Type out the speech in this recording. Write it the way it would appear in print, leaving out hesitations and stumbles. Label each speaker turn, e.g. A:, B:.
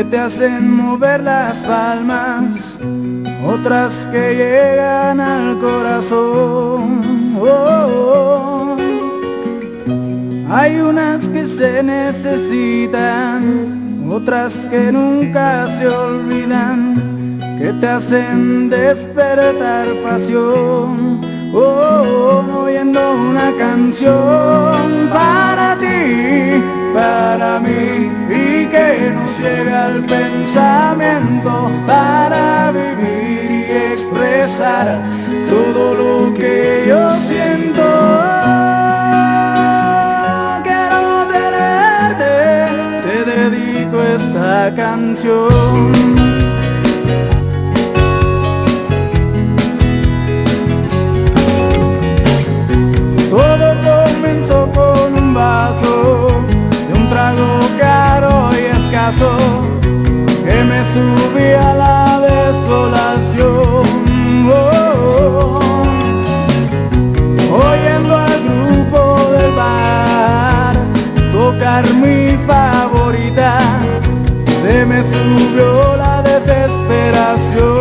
A: te hacen mover las palmas, otras que llegan al corazón. Hay unas que se necesitan, otras que nunca se olvidan, que te hacen despertar pasión. Oyendo una canción para ti, para mí, y que nos llega al pensamiento para vivir y expresar todo lo que yo siento. Quiero tenerte, te dedico esta canción. Todo comenzó con un vaso de un trago caro y escaso que me subía a la desolación. Oyendo al grupo del bar tocar mi favorita, se me subió la desesperación.